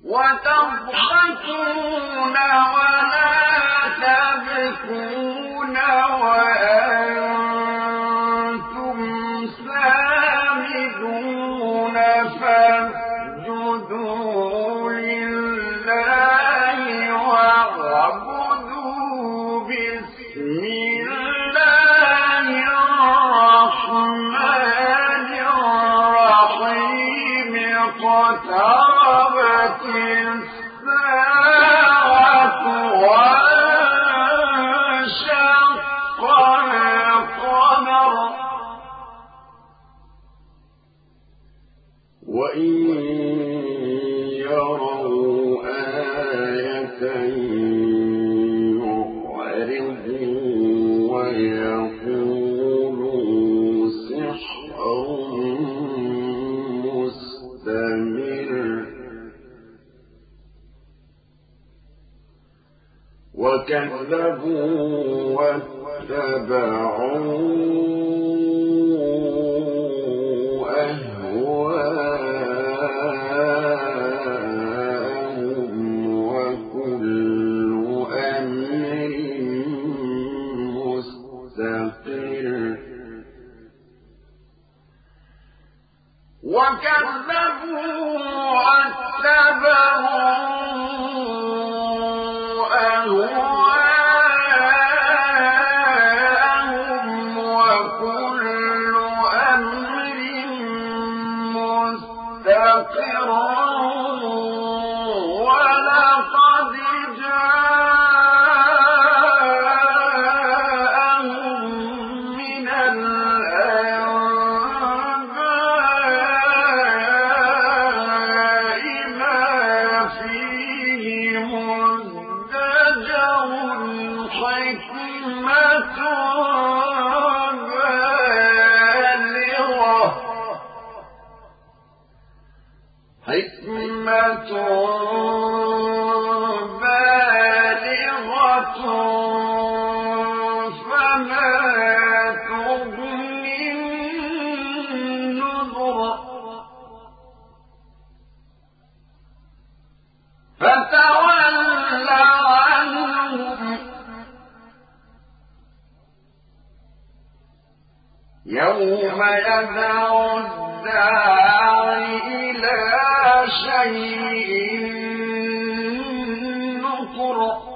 وتضحكون ولا تبكون وأنتم سامدون فاسجدوا لله واعبدوا باسم الله الرحمن الرحيم اقتربت الساعة وانشق القمر وإن يروا آية يعرضوا ويقولوا سحر مستمر وكذبوا واتبعوا أهواءهم وكل أمر مستقر وكذبوا واتبعوا أهواءهم وكل أمر مستقر ولقد جاءهم من الأنباء ما فيه مزدجر حكمة بالغة فما تغني النذر فتول عنهم يوم يدعو الداعي إلى شيء نكر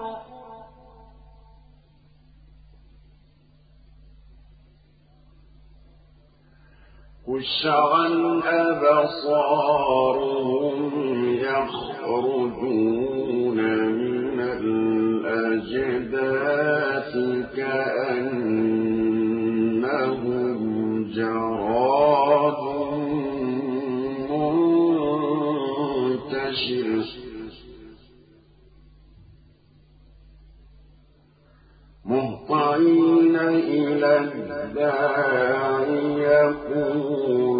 خشعا أبصارهم يخرجون من الأجداث كأنهم جراد منتشر مهطعين إلى الداعي يقول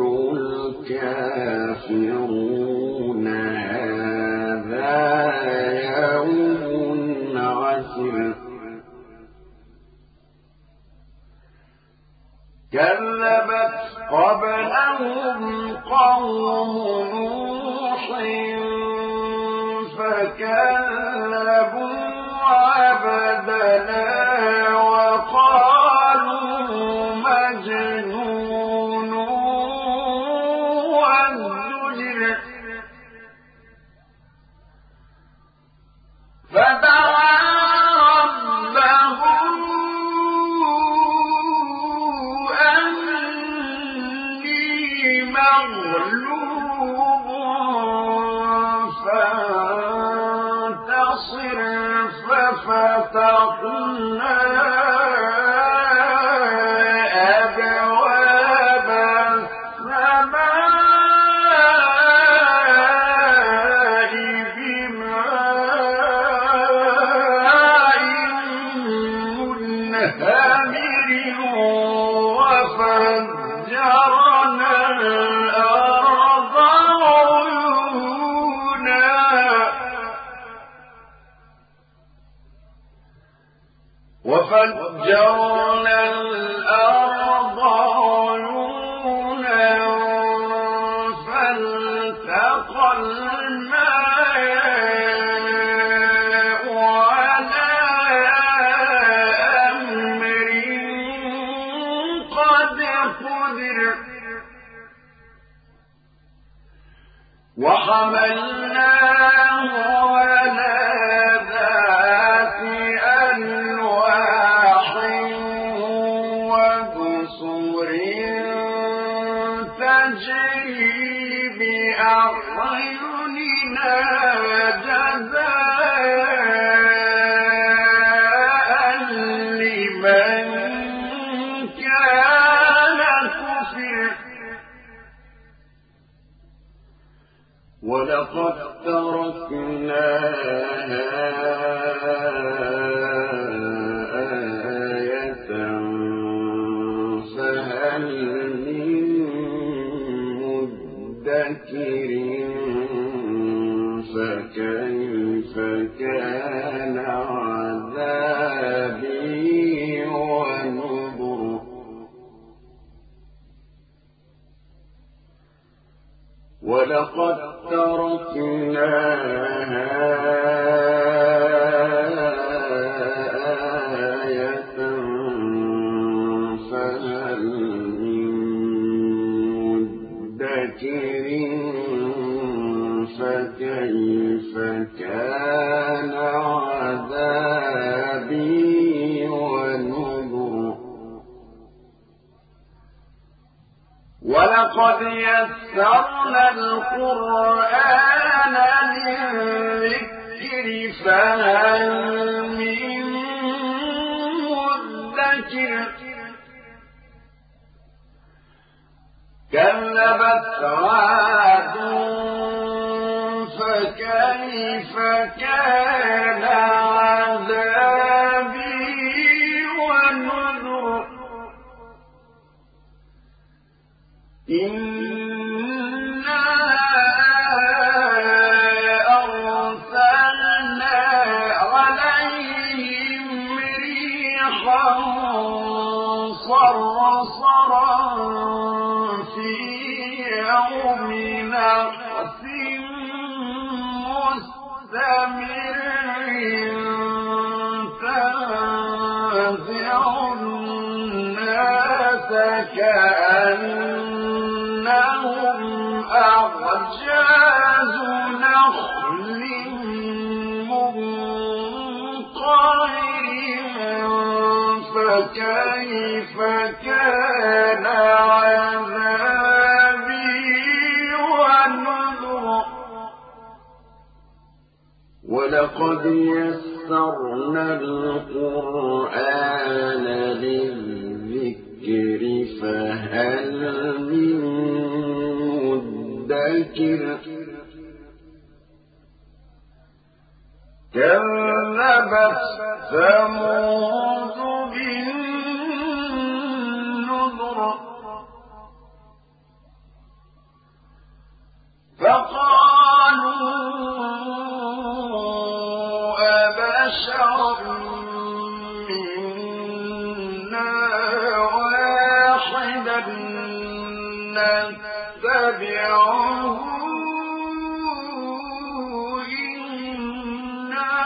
الكافرون هذا يوم عسر كذبت قبلهم قوم نوح فكذبوا عبدنا وقالوا مجنون وازدجر فدعا ربه أني مغلوب فانتصر ففتحنا أبواب السماء بماء منهمر وفجرنا الأرض عيونا فالتقى الماء وحملناه على ذات ألواح ودسر تجري بأعيننا جزاء لمن كان كفر ولقد تركناها آية فهل من مدكر فكيف كان عذابي ونذر ولقد تركناها آية فهل من مدكر فكيف كان عذابي ونذر ولقد يسرنا القرآن للذكر فهل من مدكر كذبت عاد فكيف كان عذابي ونذر إنا أرسلنا عليهم ريحا صرصرا في يوم نحس مستمر تنزع الناس كأنهم أعجاز نخل منقعر فكيف كان عذابي ونذر ولقد يسرنا القرآن للذكر فهل من مدكر كذبت ثمود بالنذر فقالوا أبشرا منا واحدا نتبعه إنا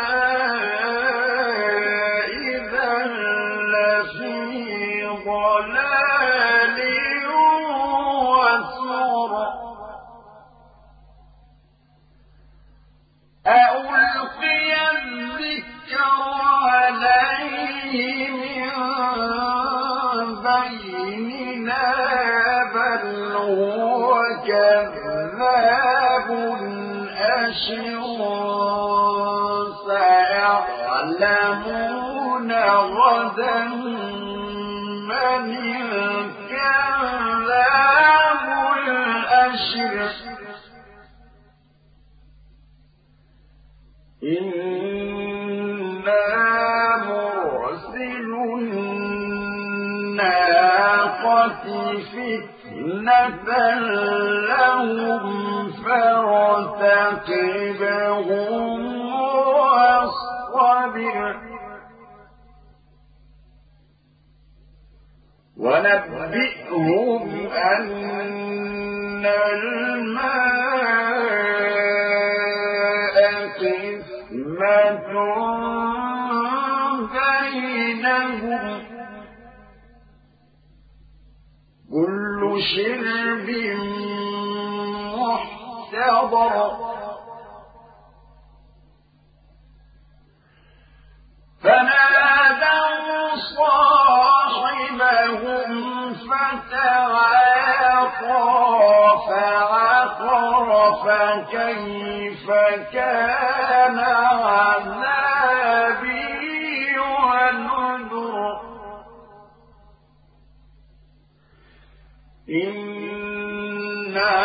إذا لفي ضلال وسعر ألقي الذكر عليه من بيننا بل هو كذاب أشر سيعلمون غدا من الكذاب الأشر إنا مرسل الناقة فتنة لهم فارتقبهم واصطبر ونبئهم أن الماء قسمة بينهم كل شرب محتضر محتضر فنادوا صاحبهم فتعاطى فعقر فكيف كان عذابي ونذر إنا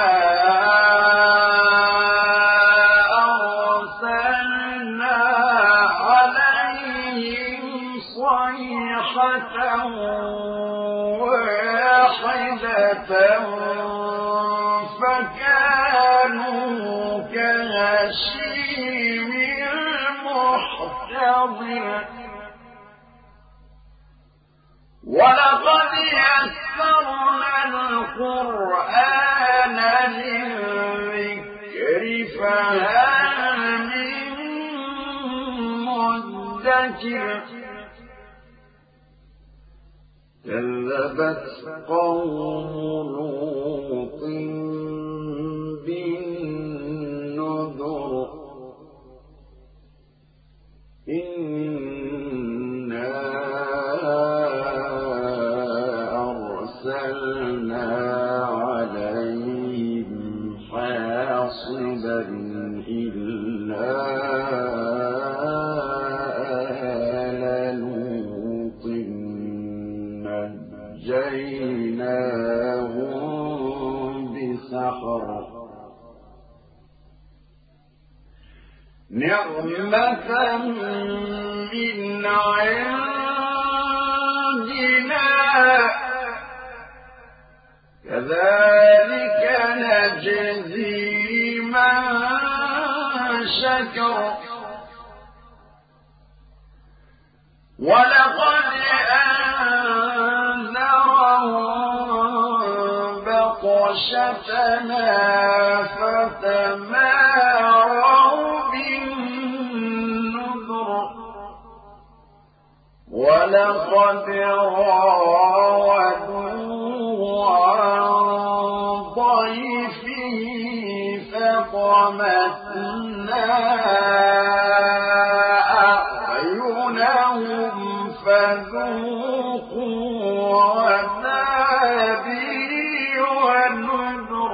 أرسلنا عليهم صيحة واحدة فكانوا كهشيم المحتضر ولقد يسرنا القرآن للذكر فهل من مدكر كذبت قوم لوط بالنذر إنا أرسلنا عليهم حاصبا إلا آل لوط نجيناهم بسحر نعمة من عندنا كذلك نجزي من شكر ولقد أنذرهم بطشتنا فتماروا بالنذر ولقد راودوه عن ضيفه فطمسنا أعينهم فذوقوا عذابي ونذر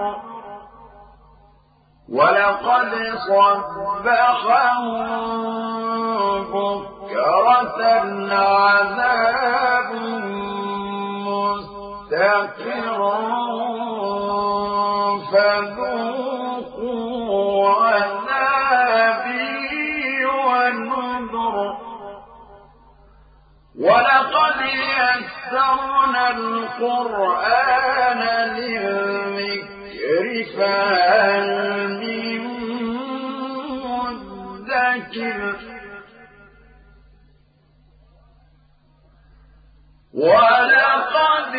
ولقد صبحهم بكرة عذاب مستقر فذوقوا عذابي ونذر ولقد يسرنا القرآن للذكر فهل من مدكر ولقد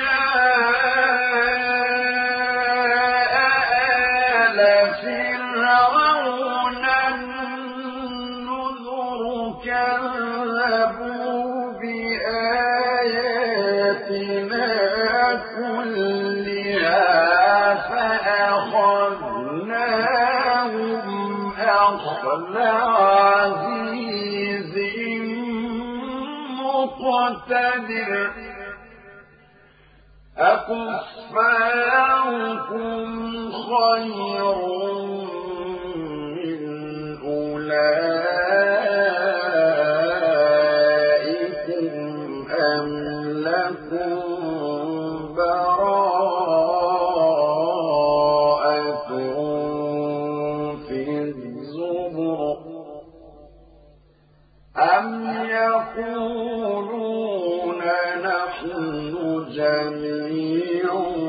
جاء آل فرعون النذر كذبوا بآياتنا كلها فأخذناهم أخذ عزيز مقتدر أكفاركم خير من أولئكم أم لكم براءة في الزبر أم يقولون نحن جميع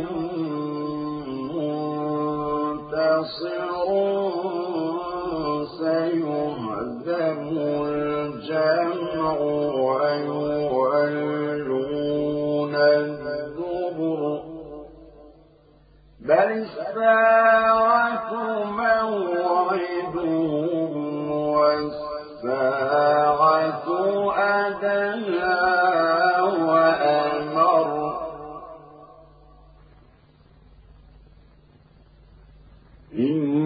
منتصر سيهزم الجمع ويولون الدبر بل الساعة موعدهم والساعة أدنى وأمر إن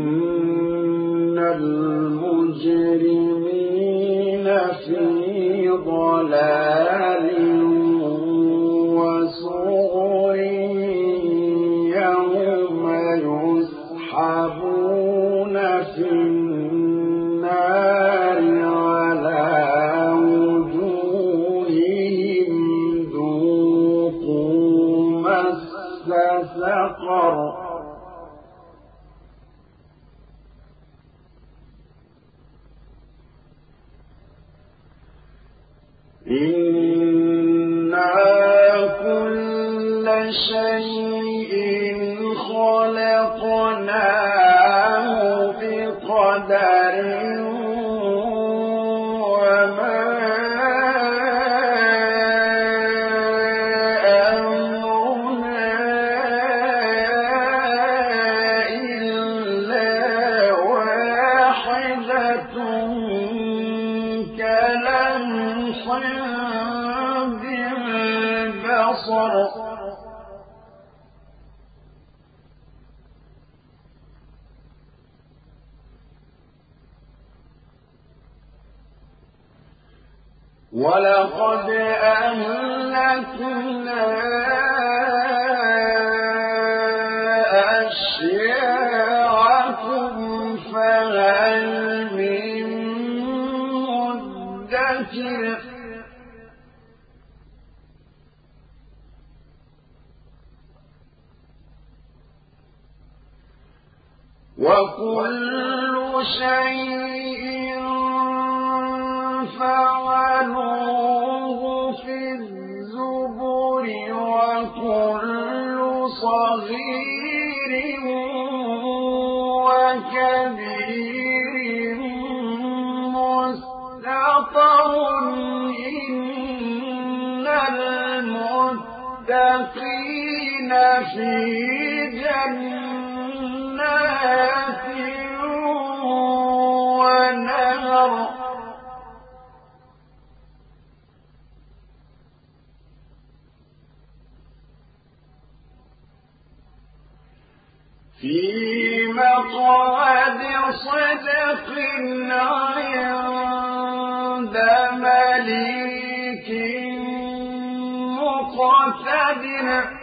يسحبون في النار على وجوههم ذوقوا مس سقر إنا كل شيء خلقناه بقدر وما أمرنا إلا واحدة كلمح بالبصر ولقد أهلكنا أشياعكم فهل من مدكر وكل شيء فعلوه في الزبر وكل صغير وكبير مستطر إن المتقين في جنات ونهر في مقعد صدق عند مليك مقتدر